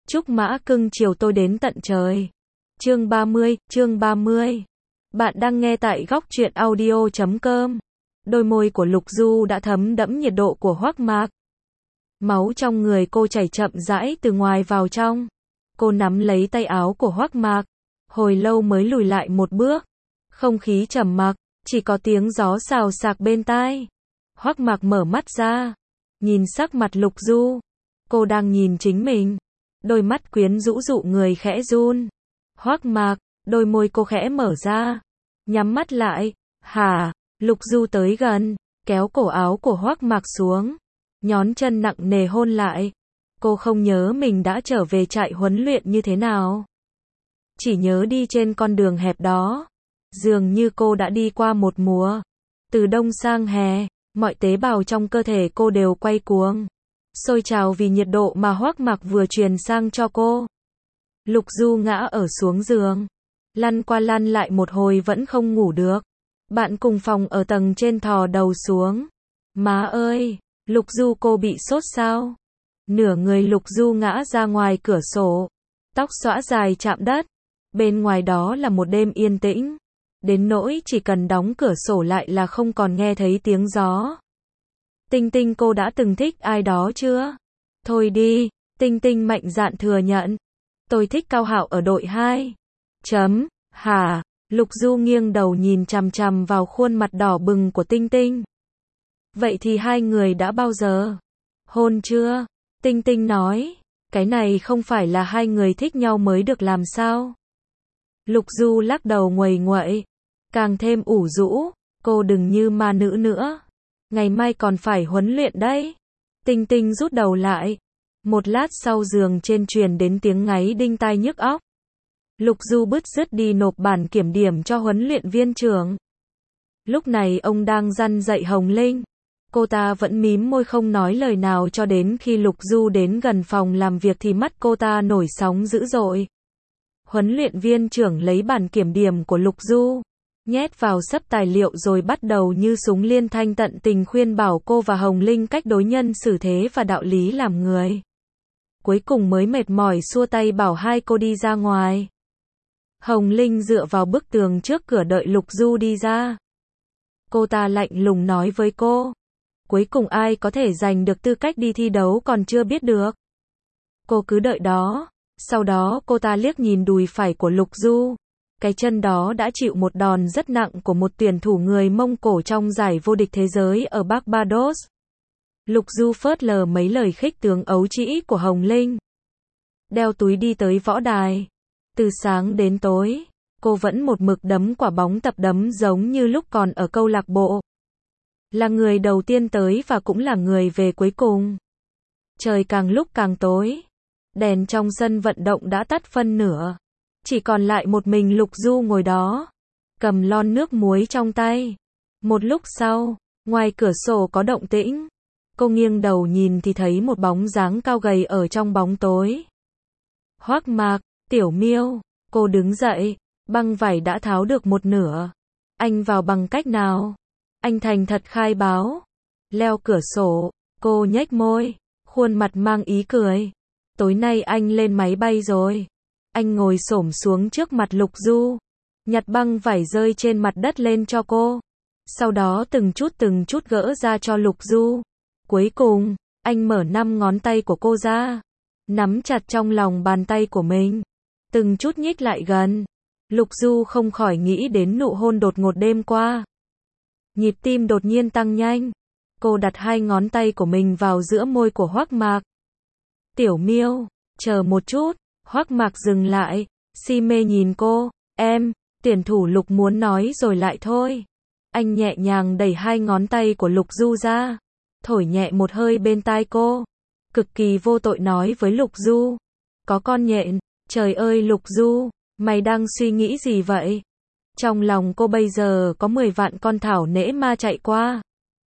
Chúc mã cưng chiều tôi đến tận trời. Chương 30. Bạn đang nghe tại góc truyện audio.com. Đôi môi của Lục Du đã thấm đẫm nhiệt độ của Hoắc Mạc. Máu trong người cô chảy chậm rãi từ ngoài vào trong. Cô nắm lấy tay áo của Hoắc Mạc, hồi lâu mới lùi lại một bước. Không khí trầm mặc, chỉ có tiếng gió xào xạc bên tai. Hoắc Mạc mở mắt ra, nhìn sắc mặt Lục Du. Cô đang nhìn chính mình. Đôi mắt quyến rũ dụ người khẽ run. Hoắc Mạc, đôi môi cô khẽ mở ra, nhắm mắt lại. Hả? Lục Du tới gần, kéo cổ áo của Hoắc Mạc xuống, nhón chân nặng nề hôn lại. Cô không nhớ mình đã trở về trại huấn luyện như thế nào, chỉ nhớ đi trên con đường hẹp đó. Dường như cô đã đi qua một mùa, từ đông sang hè, mọi tế bào trong cơ thể cô đều quay cuồng, sôi trào vì nhiệt độ mà Hoắc Mạc vừa truyền sang cho cô. Lục Du ngã ở xuống giường, lăn qua lăn lại một hồi vẫn không ngủ được. Bạn cùng phòng ở tầng trên thò đầu xuống. Má ơi, Lục Du, cô bị sốt sao? Nửa người Lục Du ngã ra ngoài cửa sổ, tóc xõa dài chạm đất. Bên ngoài đó là một đêm yên tĩnh, đến nỗi chỉ cần đóng cửa sổ lại là không còn nghe thấy tiếng gió. Tinh Tinh, cô đã từng thích ai đó chưa? Thôi đi, Tinh Tinh mạnh dạn thừa nhận. Tôi thích Cao Hạo ở đội 2. Hả? Lục Du nghiêng đầu nhìn chằm chằm vào khuôn mặt đỏ bừng của Tinh Tinh. Vậy thì hai người đã bao giờ hôn chưa? Tinh Tinh nói, cái này không phải là hai người thích nhau mới được làm sao? Lục Du lắc đầu nguầy nguậy, càng thêm ủ rũ. Cô đừng như ma nữ nữa, ngày mai còn phải huấn luyện đấy. Tinh Tinh rút đầu lại. Một lát sau giường trên truyền đến tiếng ngáy đinh tai nhức óc. Lục Du bứt rứt đi nộp bản kiểm điểm cho huấn luyện viên trưởng. Lúc này ông đang răn dạy Hồng Linh. Cô ta vẫn mím môi không nói lời nào cho đến khi Lục Du đến gần phòng làm việc thì mắt cô ta nổi sóng dữ dội. Huấn luyện viên trưởng lấy bản kiểm điểm của Lục Du, nhét vào xấp tài liệu rồi bắt đầu như súng liên thanh tận tình khuyên bảo cô và Hồng Linh cách đối nhân xử thế và đạo lý làm người. Cuối cùng mới mệt mỏi xua tay bảo hai cô đi ra ngoài. Hồng Linh dựa vào bức tường trước cửa đợi Lục Du đi ra. Cô ta lạnh lùng nói với cô, cuối cùng ai có thể giành được tư cách đi thi đấu còn chưa biết được. Cô cứ đợi đó. Sau đó cô ta liếc nhìn đùi phải của Lục Du. Cái chân đó đã chịu một đòn rất nặng của một tuyển thủ người Mông Cổ trong giải vô địch thế giới ở Barbados. Lục Du phớt lờ mấy lời khích tướng ấu trĩ của Hồng Linh, đeo túi đi tới võ đài. Từ sáng đến tối, cô vẫn một mực đấm quả bóng tập đấm giống như lúc còn ở câu lạc bộ. Là người đầu tiên tới và cũng là người về cuối cùng. Trời càng lúc càng tối. Đèn trong sân vận động đã tắt phân nửa. Chỉ còn lại một mình Lục Du ngồi đó, cầm lon nước muối trong tay. Một lúc sau, ngoài cửa sổ có động tĩnh. Cô nghiêng đầu nhìn thì thấy một bóng dáng cao gầy ở trong bóng tối. Hoắc Mạc, Tiểu Miêu. Cô đứng dậy, băng vải đã tháo được một nửa. Anh vào bằng cách nào? Anh thành thật khai báo. Leo cửa sổ. Cô nhếch môi, khuôn mặt mang ý cười. Tối nay anh lên máy bay rồi. Anh ngồi xổm xuống trước mặt Lục Du, nhặt băng vải rơi trên mặt đất lên cho cô. Sau đó từng chút gỡ ra cho Lục Du. Cuối cùng, anh mở 5 ngón tay của cô ra, nắm chặt trong lòng bàn tay của mình, từng chút nhích lại gần. Lục Du không khỏi nghĩ đến nụ hôn đột ngột đêm qua. Nhịp tim đột nhiên tăng nhanh. Cô đặt 2 ngón tay của mình vào giữa môi của Hoắc Mạc. Tiểu Miêu, chờ một chút. Hoắc Mạc dừng lại, si mê nhìn cô. Em, tuyển thủ Lục muốn nói rồi lại thôi. Anh nhẹ nhàng đẩy 2 ngón tay của Lục Du ra, thổi nhẹ một hơi bên tai cô, cực kỳ vô tội nói với Lục Du. Có con nhện. Trời ơi Lục Du, mày đang suy nghĩ gì vậy? Trong lòng cô bây giờ có 10 vạn con thảo nễ ma chạy qua.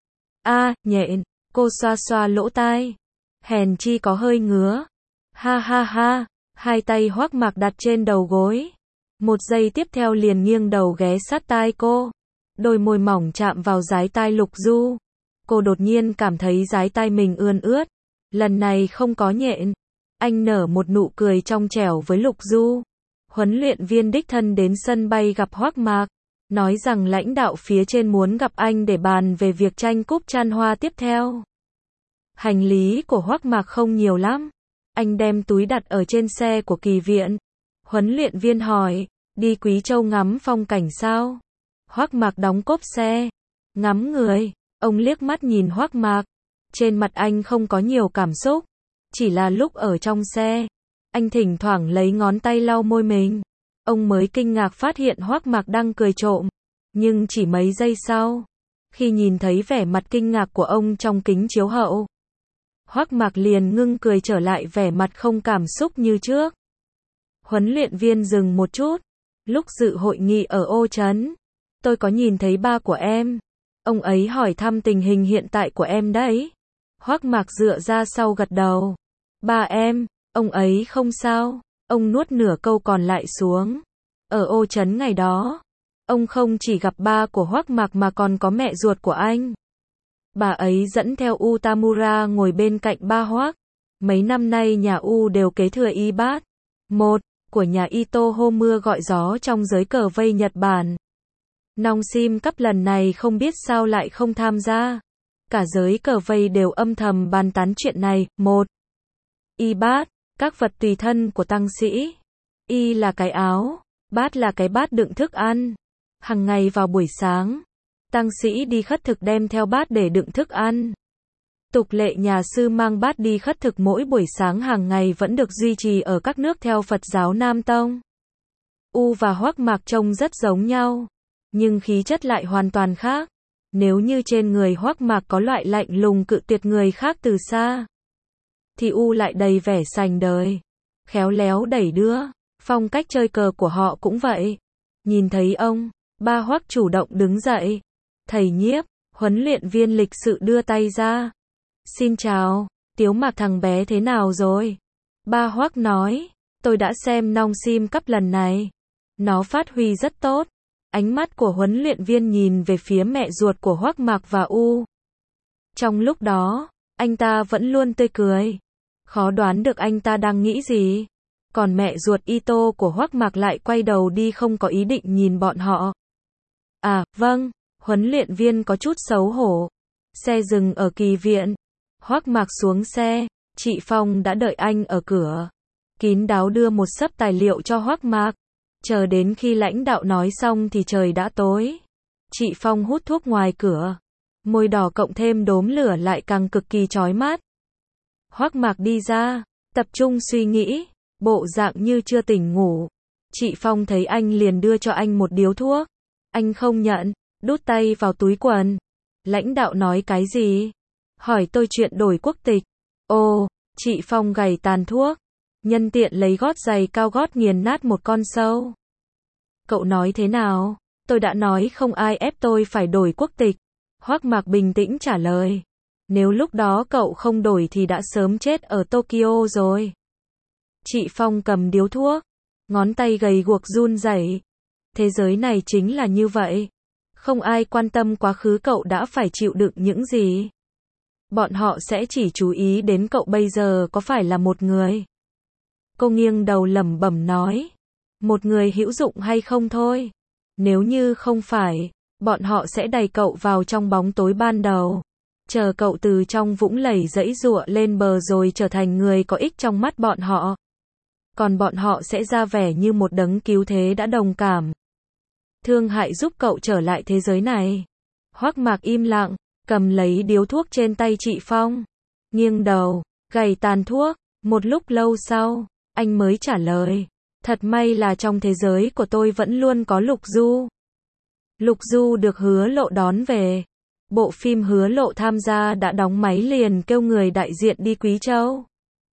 Nhện. Cô xoa xoa lỗ tai. Hèn chi có hơi ngứa. Ha ha ha. Hai tay Hoắc Mạc đặt trên đầu gối. Một giây tiếp theo liền nghiêng đầu ghé sát tai cô. Đôi môi mỏng chạm vào dái tai Lục Du. Cô đột nhiên cảm thấy dái tai mình ươn ướt. Lần này không có nhện. Anh nở một nụ cười trong trẻo với Lục Du. Huấn luyện viên đích thân đến sân bay gặp Hoắc Mạc, nói rằng lãnh đạo phía trên muốn gặp anh để bàn về việc tranh cúp Chan Hoa tiếp theo. Hành lý của Hoắc Mạc không nhiều lắm. Anh đem túi đặt ở trên xe của Kỳ Viện. Huấn luyện viên hỏi, đi Quý Châu ngắm phong cảnh sao? Hoắc Mạc đóng cốp xe, ngắm người. Ông liếc mắt nhìn Hoắc Mạc. Trên mặt anh không có nhiều cảm xúc. Chỉ là lúc ở trong xe, anh thỉnh thoảng lấy ngón tay lau môi mình. Ông mới kinh ngạc phát hiện Hoắc Mạc đang cười trộm. Nhưng chỉ mấy giây sau, khi nhìn thấy vẻ mặt kinh ngạc của ông trong kính chiếu hậu, Hoắc Mạc liền ngưng cười trở lại vẻ mặt không cảm xúc như trước. Huấn luyện viên dừng một chút. Lúc dự hội nghị ở Ô Trấn, tôi có nhìn thấy ba của em. Ông ấy hỏi thăm tình hình hiện tại của em đấy. Hoắc Mạc dựa ra sau gật đầu. Ba em, ông ấy không sao. Ông nuốt nửa câu còn lại xuống. Ở Ô Trấn ngày đó, ông không chỉ gặp ba của Hoắc Mạc mà còn có mẹ ruột của anh. Bà ấy dẫn theo Utamura ngồi bên cạnh ba Hoắc. Mấy năm nay nhà U đều kế thừa y bát một của nhà Ito Homura gọi gió trong giới cờ vây Nhật Bản. Nong Sim Cup lần này không biết sao lại không tham gia. Cả giới cờ vây đều âm thầm bàn tán chuyện này. Một, y bát, các vật tùy thân của tăng sĩ. Y là cái áo, bát là cái bát đựng thức ăn. Hằng ngày vào buổi sáng, tăng sĩ đi khất thực đem theo bát để đựng thức ăn. Tục lệ nhà sư mang bát đi khất thực mỗi buổi sáng hàng ngày vẫn được duy trì ở các nước theo Phật giáo Nam Tông. U và Hoắc Mạc trông rất giống nhau, nhưng khí chất lại hoàn toàn khác. Nếu như trên người Hoắc Mạc có loại lạnh lùng cự tuyệt người khác từ xa, thì U lại đầy vẻ sành đời, khéo léo đẩy đưa. Phong cách chơi cờ của họ cũng vậy. Nhìn thấy ông, ba Hoắc chủ động đứng dậy. Thầy Nhiếp, huấn luyện viên lịch sự đưa tay ra. Xin chào, Tiếu Mạc thằng bé thế nào rồi? Ba Hoắc nói, tôi đã xem Nong Sim Cup lần này. Nó phát huy rất tốt. Ánh mắt của huấn luyện viên nhìn về phía mẹ ruột của Hoắc Mạc và U. Trong lúc đó, anh ta vẫn luôn tươi cười. Khó đoán được anh ta đang nghĩ gì. Còn mẹ ruột Ito của Hoắc Mạc lại quay đầu đi không có ý định nhìn bọn họ. À, vâng, huấn luyện viên có chút xấu hổ. Xe dừng ở Kỳ Viện. Hoắc Mạc xuống xe, chị Phong đã đợi anh ở cửa. Kín đáo đưa một xấp tài liệu cho Hoắc Mạc. Chờ đến khi lãnh đạo nói xong thì trời đã tối. Chị Phong hút thuốc ngoài cửa. Môi đỏ cộng thêm đốm lửa lại càng cực kỳ chói mắt. Hoắc Mạc đi ra, tập trung suy nghĩ, bộ dạng như chưa tỉnh ngủ. Chị Phong thấy anh liền đưa cho anh một điếu thuốc. Anh không nhận, đút tay vào túi quần. Lãnh đạo nói cái gì? Hỏi tôi chuyện đổi quốc tịch. Ồ, chị Phong gảy tàn thuốc. Nhân tiện lấy gót giày cao gót nghiền nát một con sâu. Cậu nói thế nào? Tôi đã nói không ai ép tôi phải đổi quốc tịch. Hoắc Mạc bình tĩnh trả lời. Nếu lúc đó cậu không đổi thì đã sớm chết ở Tokyo rồi. Chị Phong cầm điếu thuốc. Ngón tay gầy guộc run rẩy. Thế giới này chính là như vậy. Không ai quan tâm quá khứ cậu đã phải chịu đựng những gì. Bọn họ sẽ chỉ chú ý đến cậu bây giờ có phải là một người. Cô nghiêng đầu lẩm bẩm nói. Một người hữu dụng hay không thôi. Nếu như không phải, bọn họ sẽ đẩy cậu vào trong bóng tối ban đầu. Chờ cậu từ trong vũng lầy giãy giụa lên bờ rồi trở thành người có ích trong mắt bọn họ. Còn bọn họ sẽ ra vẻ như một đấng cứu thế đã đồng cảm. Thương hại giúp cậu trở lại thế giới này. Hoắc Mạc im lặng, cầm lấy điếu thuốc trên tay chị Phong. Nghiêng đầu, gảy tàn thuốc. Một lúc lâu sau, anh mới trả lời. Thật may là trong thế giới của tôi vẫn luôn có Lục Du. Lục Du được Hứa Lộ đón về. Bộ phim Hứa Lộ tham gia đã đóng máy liền kêu người đại diện đi Quý Châu.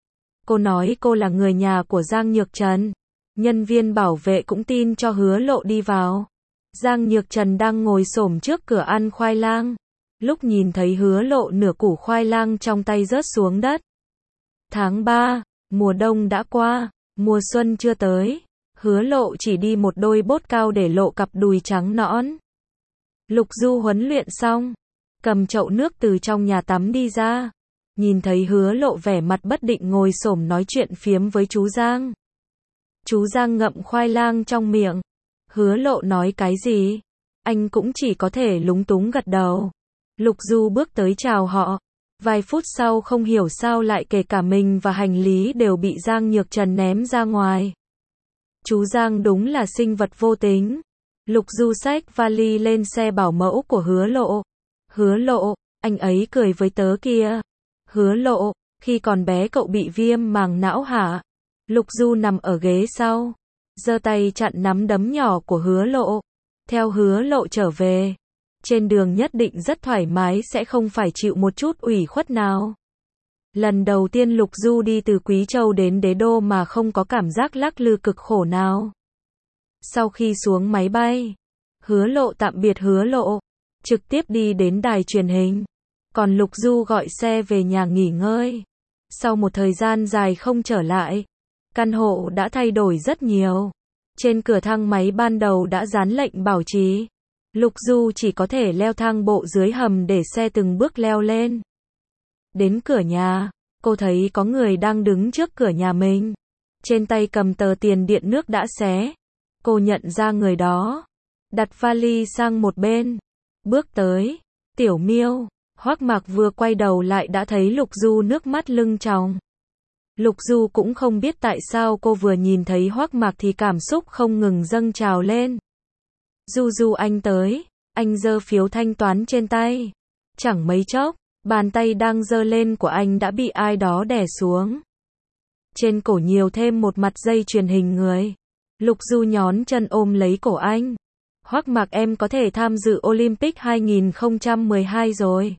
Cô nói cô là người nhà của Giang Nhược Trần. Nhân viên bảo vệ cũng tin cho Hứa Lộ đi vào. Giang Nhược Trần đang ngồi xổm trước cửa ăn khoai lang. Lúc nhìn thấy Hứa Lộ nửa củ khoai lang trong tay rớt xuống đất. Tháng 3, mùa đông đã qua, mùa xuân chưa tới. Hứa Lộ chỉ đi một đôi bốt cao để lộ cặp đùi trắng nõn. Lục Du huấn luyện xong, cầm chậu nước từ trong nhà tắm đi ra. nhìn thấy Hứa Lộ vẻ mặt bất định ngồi xổm nói chuyện phiếm với chú Giang. Chú Giang ngậm khoai lang trong miệng. Hứa Lộ nói cái gì? Anh cũng chỉ có thể lúng túng gật đầu. Lục Du bước tới chào họ. Vài phút sau không hiểu sao lại kể cả mình và hành lý đều bị Giang Nhược Trần ném ra ngoài. Chú Giang đúng là sinh vật vô tính. Lục Du xách vali lên xe bảo mẫu của Hứa Lộ. Hứa Lộ, anh ấy cười với tớ kia. Hứa Lộ, khi còn bé cậu bị viêm màng não hả? Lục Du nằm ở ghế sau, giơ tay chặn nắm đấm nhỏ của Hứa Lộ. Theo Hứa Lộ trở về, trên đường nhất định rất thoải mái, sẽ không phải chịu một chút ủy khuất nào. Lần đầu tiên Lục Du đi từ Quý Châu đến Đế Đô mà không có cảm giác lắc lư cực khổ nào. Sau khi xuống máy bay, Hứa Lộ tạm biệt Hứa Lộ, trực tiếp đi đến đài truyền hình. Còn Lục Du gọi xe về nhà nghỉ ngơi. Sau một thời gian dài không trở lại, căn hộ đã thay đổi rất nhiều. Trên cửa thang máy ban đầu đã dán lệnh bảo trì. Lục Du chỉ có thể leo thang bộ dưới hầm để xe từng bước leo lên. Đến cửa nhà, cô thấy có người đang đứng trước cửa nhà mình. Trên tay cầm tờ tiền điện nước đã xé. Cô nhận ra người đó, đặt vali sang một bên, bước tới. Tiểu Miêu. Hoắc Mạc vừa quay đầu lại đã thấy Lục Du nước mắt lưng tròng. Lục Du cũng không biết tại sao cô vừa nhìn thấy Hoắc Mạc thì cảm xúc không ngừng dâng trào lên. Du Du anh tới, anh giơ phiếu thanh toán trên tay. Chẳng mấy chốc, bàn tay đang giơ lên của anh đã bị ai đó đè xuống. Trên cổ nhiều thêm một mặt dây chuyền hình người. Lục Du nhón chân ôm lấy cổ anh. Hoắc Mạc em có thể tham dự Olympic 2012 rồi.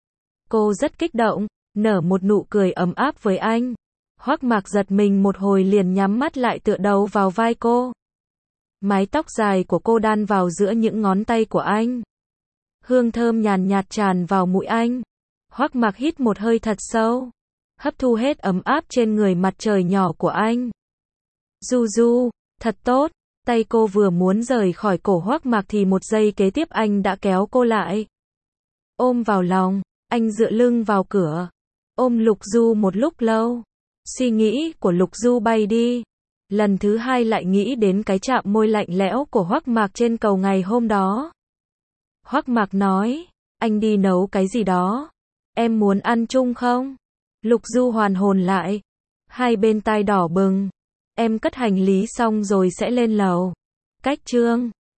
Cô rất kích động, nở một nụ cười ấm áp với anh. Hoắc Mạc giật mình một hồi liền nhắm mắt lại tựa đầu vào vai cô. Mái tóc dài của cô đan vào giữa những ngón tay của anh. Hương thơm nhàn nhạt tràn vào mũi anh. Hoắc Mạc hít một hơi thật sâu, hấp thu hết ấm áp trên người mặt trời nhỏ của anh. Du Du, thật tốt. Tay cô vừa muốn rời khỏi cổ Hoắc Mạc thì một giây kế tiếp anh đã kéo cô lại. Ôm vào lòng, anh dựa lưng vào cửa. Ôm Lục Du một lúc lâu. Suy nghĩ của Lục Du bay đi. Lần thứ hai lại nghĩ đến cái chạm môi lạnh lẽo của Hoắc Mạc trên cầu ngày hôm đó. Hoắc Mạc nói, anh đi nấu cái gì đó. Em muốn ăn chung không? Lục Du hoàn hồn lại. Hai bên tai đỏ bừng. Em cất hành lý xong rồi sẽ lên lầu. Cách chương